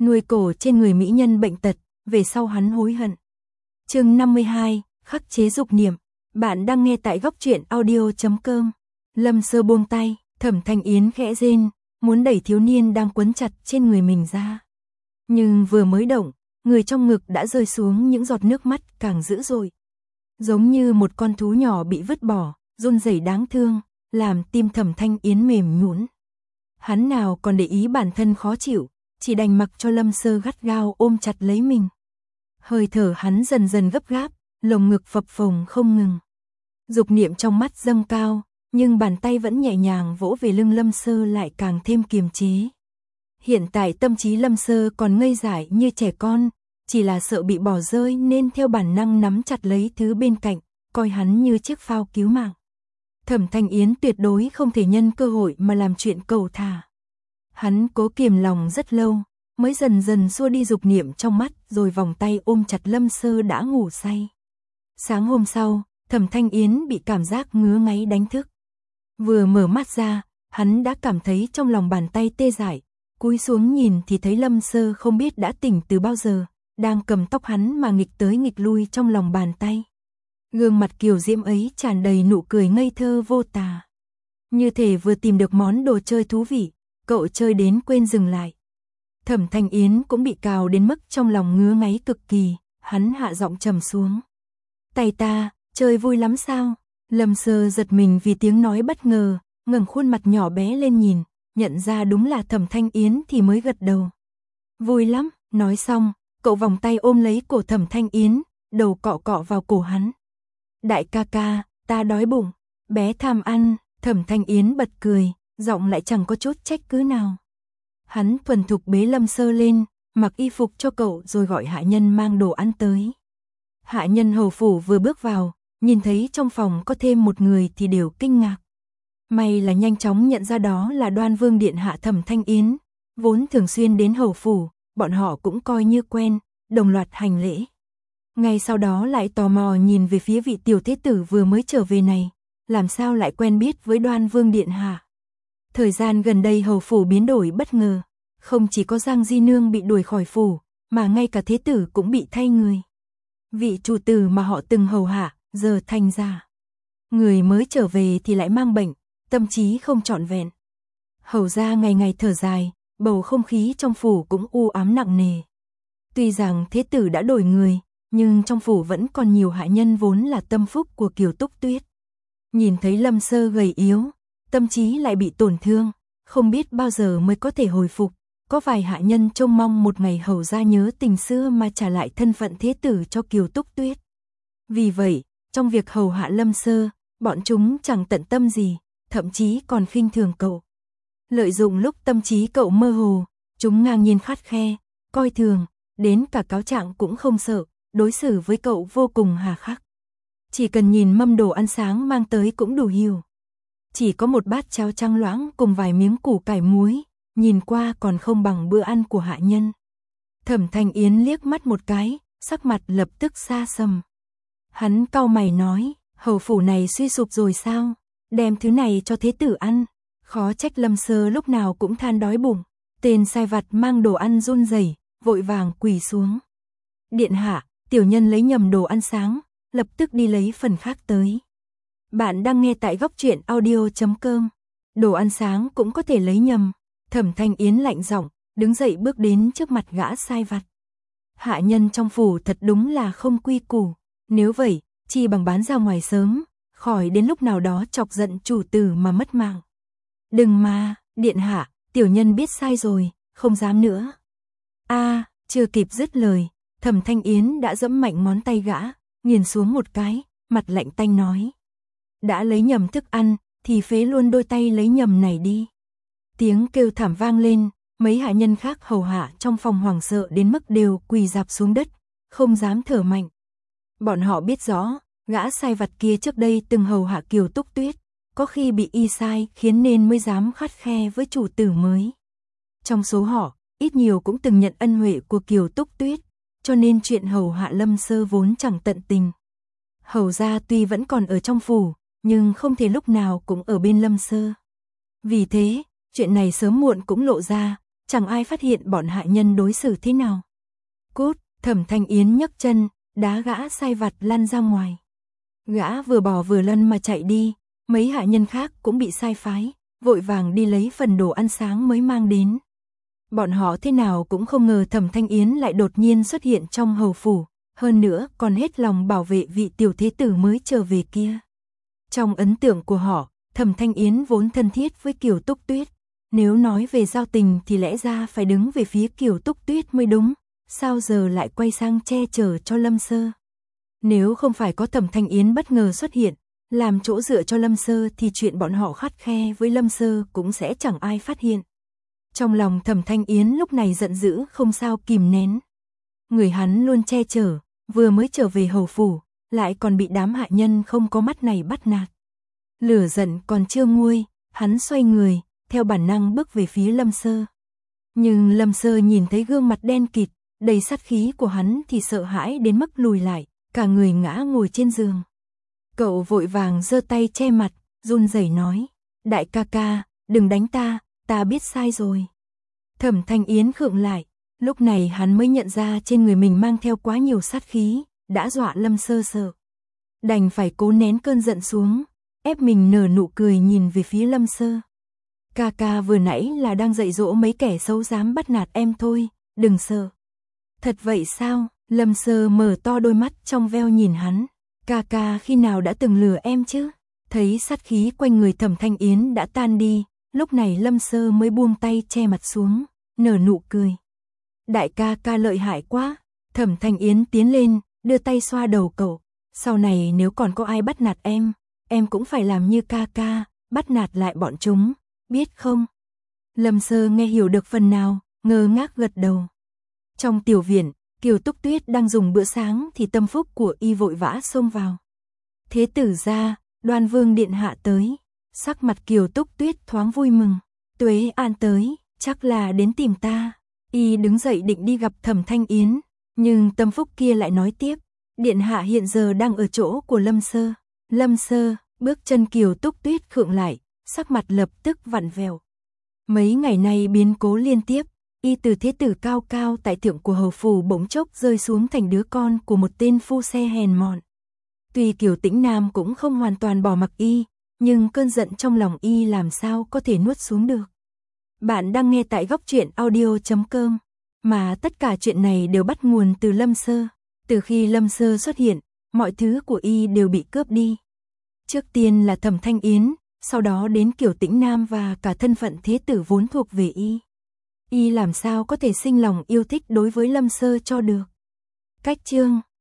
nuôi cổ trên người mỹ nhân bệnh tật, về sau hắn hối hận. Chương 52, khắc chế dục niệm. Bạn đang nghe tại góc truyện audio.com. Lâm Sơ buông tay, Thẩm Thanh Yến khẽ rên, muốn đẩy thiếu niên đang quấn chặt trên người mình ra. Nhưng vừa mới động, người trong ngực đã rơi xuống những giọt nước mắt càng dữ dội. Giống như một con thú nhỏ bị vứt bỏ, run rẩy đáng thương, làm tim Thẩm Thanh Yến mềm nhũn. Hắn nào còn để ý bản thân khó chịu, chỉ đành mặc cho Lâm Sơ gắt gao ôm chặt lấy mình. Hơi thở hắn dần dần gấp gáp, lồng ngực phập phồng không ngừng. Dục niệm trong mắt dâng cao, nhưng bàn tay vẫn nhẹ nhàng vỗ về lưng Lâm Sơ lại càng thêm kiềm chế. Hiện tại tâm trí Lâm Sơ còn ngây dại như trẻ con, chỉ là sợ bị bỏ rơi nên theo bản năng nắm chặt lấy thứ bên cạnh, coi hắn như chiếc phao cứu mạng. Thẩm Thanh Yến tuyệt đối không thể nhân cơ hội mà làm chuyện cầu thả. Hắn cố kiềm lòng rất lâu, mới dần dần xua đi dục niệm trong mắt rồi vòng tay ôm chặt Lâm Sơ đã ngủ say. Sáng hôm sau, Thẩm Thanh Yến bị cảm giác ngứa ngáy đánh thức. Vừa mở mắt ra, hắn đã cảm thấy trong lòng bàn tay tê dại, cúi xuống nhìn thì thấy Lâm Sơ không biết đã tỉnh từ bao giờ, đang cầm tóc hắn mà nghịch tới nghịch lui trong lòng bàn tay. Gương mặt kiều diễm ấy tràn đầy nụ cười ngây thơ vô tà. Như thể vừa tìm được món đồ chơi thú vị, cậu chơi đến quên dừng lại. Thẩm Thanh Yến cũng bị cào đến mức trong lòng ngứa ngáy cực kỳ, hắn hạ giọng trầm xuống. Tay ta, chơi vui lắm sao? Lâm Sơ giật mình vì tiếng nói bất ngờ, ngẩng khuôn mặt nhỏ bé lên nhìn, nhận ra đúng là Thẩm Thanh Yến thì mới gật đầu. Vui lắm, nói xong, cậu vòng tay ôm lấy cổ Thẩm Thanh Yến, đầu cọ cọ vào cổ hắn. Đại ca ca, ta đói bụng, bé tham ăn. Thẩm Thanh Yến bật cười, giọng lại chẳng có chút trách cứ nào. Hắn thuần thục bế Lâm Sơ lên, mặc y phục cho cậu rồi gọi hạ nhân mang đồ ăn tới. Hạ nhân hầu phủ vừa bước vào, nhìn thấy trong phòng có thêm một người thì đều kinh ngạc. May là nhanh chóng nhận ra đó là Đoan Vương điện hạ Thẩm Thanh Yến, vốn thường xuyên đến hầu phủ, bọn họ cũng coi như quen, đồng loạt hành lễ. Ngay sau đó lại tò mò nhìn về phía vị tiểu thế tử vừa mới trở về này, làm sao lại quen biết với Đoan Vương điện hạ. Thời gian gần đây hầu phủ biến đổi bất ngờ, không chỉ có Giang Di Nương bị đuổi khỏi phủ, mà ngay cả thế tử cũng bị thay người. Vị chủ tử mà họ từng hầu hạ, giờ thành ra. Người mới trở về thì lại mang bệnh, tâm trí không trọn vẹn. Hầu ra ngày ngày thở dài, bầu không khí trong phủ cũng u ám nặng nề. Tuy rằng thế tử đã đổi người, nhưng trong phủ vẫn còn nhiều hạ nhân vốn là tâm phúc của Kiều Túc Tuyết. Nhìn thấy Lâm Sơ gầy yếu, tâm trí lại bị tổn thương, không biết bao giờ mới có thể hồi phục. Có vài hạ nhân trông mong một ngày hầu ra nhớ tình xưa mà trả lại thân phận thế tử cho Kiều Túc Tuyết. Vì vậy, trong việc hầu hạ Lâm Sơ, bọn chúng chẳng tận tâm gì, thậm chí còn khinh thường cậu. Lợi dụng lúc tâm trí cậu mơ hồ, chúng ngang nhiên khắt khe, coi thường, đến cả cáo trạng cũng không sợ, đối xử với cậu vô cùng hà khắc. Chỉ cần nhìn mâm đồ ăn sáng mang tới cũng đủ hiểu. Chỉ có một bát cháo trắng loãng cùng vài miếng củ cải muối, nhìn qua còn không bằng bữa ăn của hạ nhân. Thẩm Thanh Yến liếc mắt một cái, sắc mặt lập tức xa sầm. Hắn cau mày nói, hầu phủ này suy sụp rồi sao? Đem thứ này cho thế tử ăn. Khó trách Lâm Sơ lúc nào cũng than đói bụng. Tên sai vặt mang đồ ăn run rẩy, vội vàng quỳ xuống. Điện hạ, tiểu nhân lấy nhầm đồ ăn sáng, lập tức đi lấy phần khác tới. Bạn đang nghe tại góc truyện audio.com. Đồ ăn sáng cũng có thể lấy nhầm. Thẩm Thanh Yến lạnh giọng, đứng dậy bước đến trước mặt gã sai vặt. Hạ nhân trong phủ thật đúng là không quy củ. Nếu vậy, chi bằng bán ra ngoài sớm, khỏi đến lúc nào đó chọc giận chủ tử mà mất mạng. Đừng mà, điện hạ, tiểu nhân biết sai rồi, không dám nữa. Chưa kịp dứt lời, Thẩm Thanh Yến đã giẫm mạnh ngón tay gã, nghiền xuống một cái, mặt lạnh tanh nói. Đã lấy nhầm thức ăn, thì phế luôn đôi tay lấy nhầm này đi. Tiếng kêu thảm vang lên, mấy hạ nhân khác hầu hạ trong phòng hoảng sợ đến mức đều quỳ rạp xuống đất, không dám thở mạnh. Bọn họ biết rõ, gã sai vặt kia trước đây từng hầu hạ Kiều Túc Tuyết, có khi bị y sai khiến nên mới dám khắt khe với chủ tử mới. Trong số họ, ít nhiều cũng từng nhận ân huệ của Kiều Túc Tuyết, cho nên chuyện hầu hạ Lâm Sơ vốn chẳng tận tình. Hầu gia tuy vẫn còn ở trong phủ, nhưng không thể lúc nào cũng ở bên Lâm Sơ. Vì thế, chuyện này sớm muộn cũng lộ ra, chẳng ai phát hiện bọn hạ nhân đối xử thế nào. Cút, Thẩm Thanh Yến nhấc chân, đá gã sai vặt lăn ra ngoài. Gã vừa bỏ vừa lăn mà chạy đi, mấy hạ nhân khác cũng bị sai phái, vội vàng đi lấy phần đồ ăn sáng mới mang đến. Bọn họ thế nào cũng không ngờ Thẩm Thanh Yến lại đột nhiên xuất hiện trong hầu phủ, hơn nữa còn hết lòng bảo vệ vị tiểu thế tử mới trở về kia. Trong ấn tượng của họ, Thẩm Thanh Yến vốn thân thiết với Kiều Túc Tuyết, nếu nói về giao tình thì lẽ ra phải đứng về phía Kiều Túc Tuyết mới đúng, sao giờ lại quay sang che chở cho Lâm Sơ. Nếu không phải có Thẩm Thanh Yến bất ngờ xuất hiện, làm chỗ dựa cho Lâm Sơ thì chuyện bọn họ khắt khe với Lâm Sơ cũng sẽ chẳng ai phát hiện. Trong lòng Thẩm Thanh Yến lúc này giận dữ không sao kìm nén. Người hắn luôn che chở, vừa mới trở về hầu phủ, lại còn bị đám hạ nhân không có mắt này bắt nạt. Lửa giận còn chưa nguôi, hắn xoay người, theo bản năng bước về phía Lâm Sơ. Nhưng Lâm Sơ nhìn thấy gương mặt đen kịt, đầy sát khí của hắn thì sợ hãi đến mức lùi lại, cả người ngã ngồi trên giường. Cậu vội vàng giơ tay che mặt, run rẩy nói, đại ca ca, đừng đánh ta, ta biết sai rồi. Thẩm Thanh Yến khựng lại, lúc này hắn mới nhận ra trên người mình mang theo quá nhiều sát khí, đã dọa Lâm Sơ sợ. Đành phải cố nén cơn giận xuống, ép mình nở nụ cười nhìn về phía Lâm Sơ. Ca ca vừa nãy là đang dạy dỗ mấy kẻ xấu dám bắt nạt em thôi, đừng sợ. Thật vậy sao? Lâm Sơ mở to đôi mắt trong veo nhìn hắn. Ca ca khi nào đã từng lừa em chứ? Thấy sát khí quanh người Thẩm Thanh Yến đã tan đi, lúc này Lâm Sơ mới buông tay che mặt xuống, nở nụ cười. Đại ca ca lợi hại quá. Thẩm Thanh Yến tiến lên, đưa tay xoa đầu cậu. Sau này nếu còn có ai bắt nạt em cũng phải làm như ca ca, bắt nạt lại bọn chúng, biết không? Lâm Sơ nghe hiểu được phần nào, ngơ ngác gật đầu. Trong tiểu viện, Kiều Túc Tuyết đang dùng bữa sáng thì tâm phúc của y vội vã xông vào. Thế tử gia, Đoan Vương điện hạ tới. Sắc mặt Kiều Túc Tuyết thoáng vui mừng. Tuế An tới, chắc là đến tìm ta. Y đứng dậy định đi gặp Thẩm Thanh Yến, nhưng tâm phúc kia lại nói tiếp, điện hạ hiện giờ đang ở chỗ của Lâm Sơ. Lâm Sơ, bước chân Kiều Túc Tuyết khựng lại, sắc mặt lập tức vặn vẹo. Mấy ngày nay biến cố liên tiếp, y từ thế tử cao cao tại thượng của hầu phủ bỗng chốc rơi xuống thành đứa con của một tên phu xe hèn mọn. Tuy Kiều Tĩnh Nam cũng không hoàn toàn bỏ mặc y, nhưng cơn giận trong lòng y làm sao có thể nuốt xuống được. Bạn đang nghe tại góc truyện audio.com, mà tất cả chuyện này đều bắt nguồn từ Lâm Sơ. Từ khi Lâm Sơ xuất hiện, mọi thứ của y đều bị cướp đi. Trước tiên là Thẩm Thanh Yến, sau đó đến Kiều Tĩnh Nam và cả thân phận thế tử vốn thuộc về y. Y làm sao có thể sinh lòng yêu thích đối với Lâm Sơ cho được. Cách chương